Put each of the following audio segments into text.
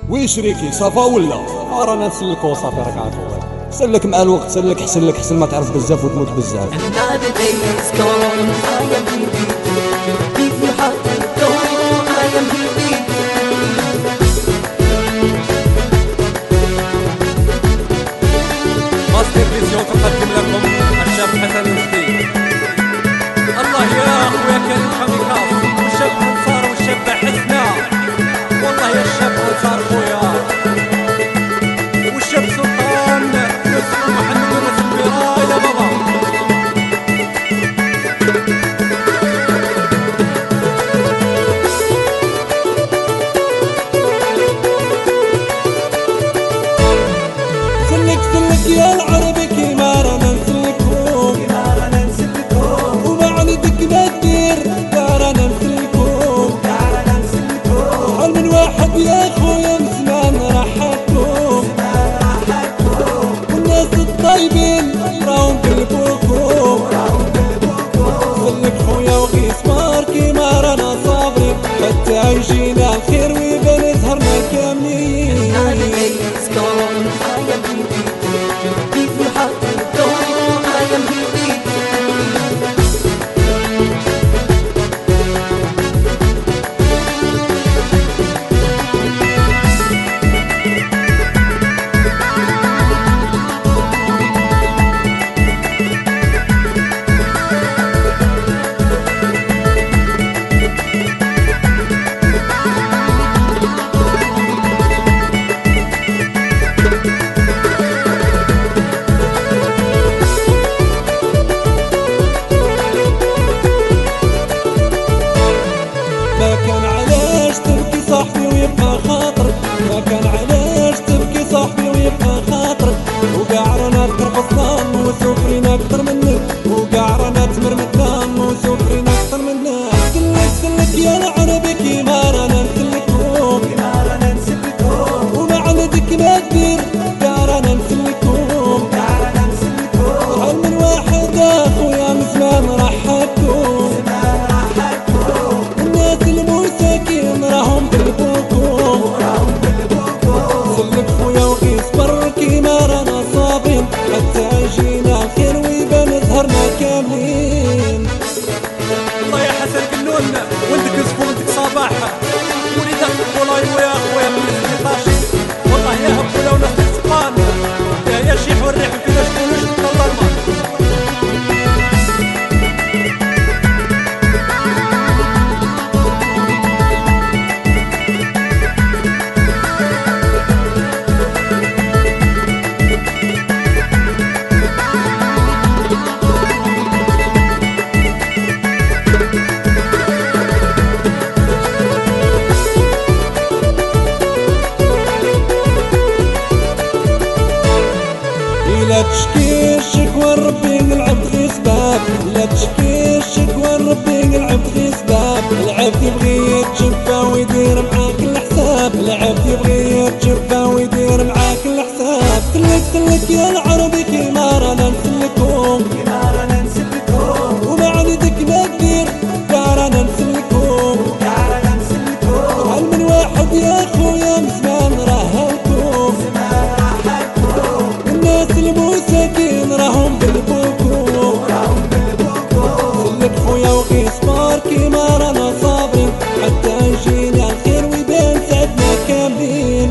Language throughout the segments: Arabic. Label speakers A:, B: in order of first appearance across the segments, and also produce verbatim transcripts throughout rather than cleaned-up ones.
A: ويشريكي صافا ولا رانا نسلكو صافي راك عارف سلك مع الوقت سلك حسن لك حسن ما تعرف بزاف وتموت بزاف.
B: ماستر فيزيون تقدم لكم الشاب حسن المسكين. الله يا اخويا كريم حميكاس والشاب انصار والشاب حسنا، والله يا الشاب انصار خويا والشاب سلطان يوسف محمد يونس البيرا يا بابا.
A: سلك سلك يا العربي كيما رانا نسلكو كيما رانا نسلكو ومعندك ما دير رانا نسلكو رانا نسلكو شحال من واحد يا خويا من زمان راحتكم والناس الطيبين راهم قلبوكم سلك خويا وغي صبر كيما رانا صابرين حتى يجينا الخير ويبان زهرنا كاملين. ما كان علاش تبكي صاحبي ويبقى خاطرك، ما كان علاش تبكي صاحبي ويبقى خاطرك، وكاع رانا ترقصنا وسوفرين اكتر منك، وكاع رانا تمرمدنا وسوفرين اكتر منك. سلك سلك يا العربي كيما رانا نسلكو كيما رانا نسلكو وما عندك ما دير كاع رانا نسلكو كاع رانا نسلكو شحال من واحد اخويا من زمان راحتكم راهم قلبوكم سلك خويا وغي صبر كيما رانا صابرين حتى يجينا الخير ويبان زهرنا كاملين.
B: الله يا حسن قنون ولدك يوسف ولدك صباح وليدك البولاي ويا خويا من السبيطاشي، والله يا هبوله وناس السقان يا يا شيح والريح فينا شكونوش الله المال.
A: لا تشكي الشكوى ربي نلعب في سباب، لا تشكي الشكوى ربي نلعب في سباب، العبد يبغي يتجفى ويدير معاك الحساب، العبد يبغي يتجفى ويدير معاك الحساب. سلك سلك يا العربي كيما رانا نسلكو كيما رانا نسلكو وما عندك ما دير كاع رانا نسلكو كاع رانا نسلكو شحال من واحد يا خويا من زمان راهلكو الناس المساكين راهم قلبوكم سلك خويا وغي صبر كيما رانا صابرين حتى يجينا الخير ويبان سعدنا كاملين.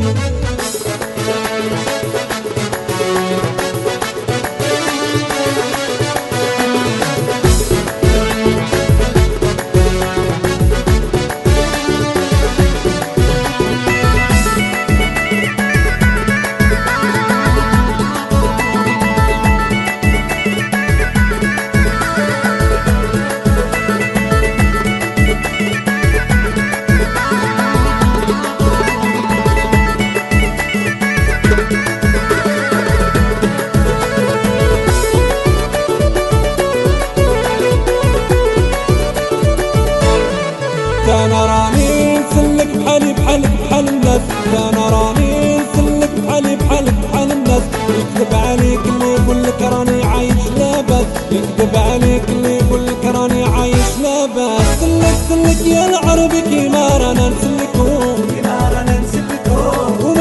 A: انا راني نسلك بحالي بحالك بحال الناس، انا راني نسلك بحالي بحالك بحال الناس، يكذب عليك اللي يقول لك راني عايش لاباس، يكذب عليك اللي يقول لك راني عايش لاباس. سلك سلك يا العربي كيما رانا نسلكو كيما رانا نسلكو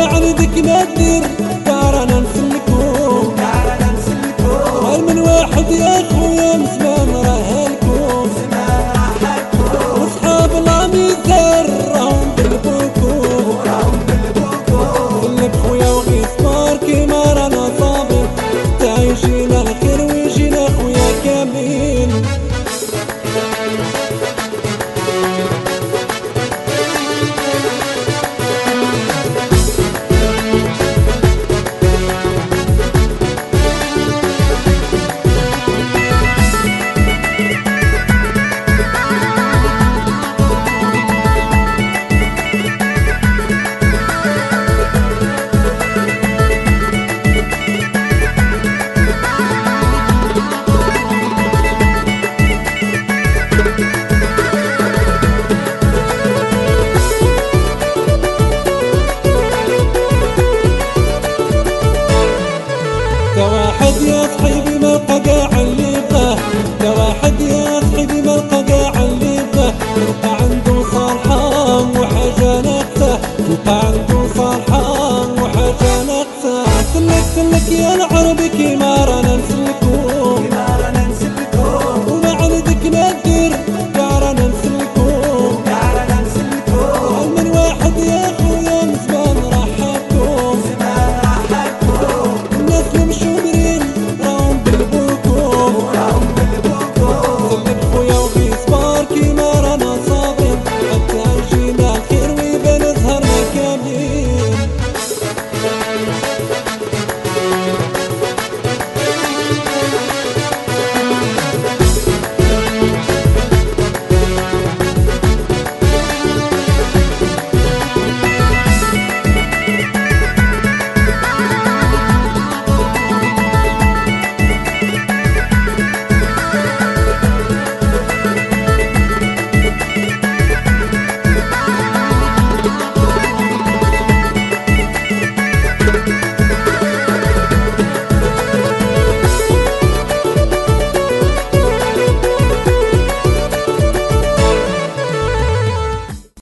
A: عنده فرحان وحاجة ناقصة. سلك سلك يا العربي كيما رانا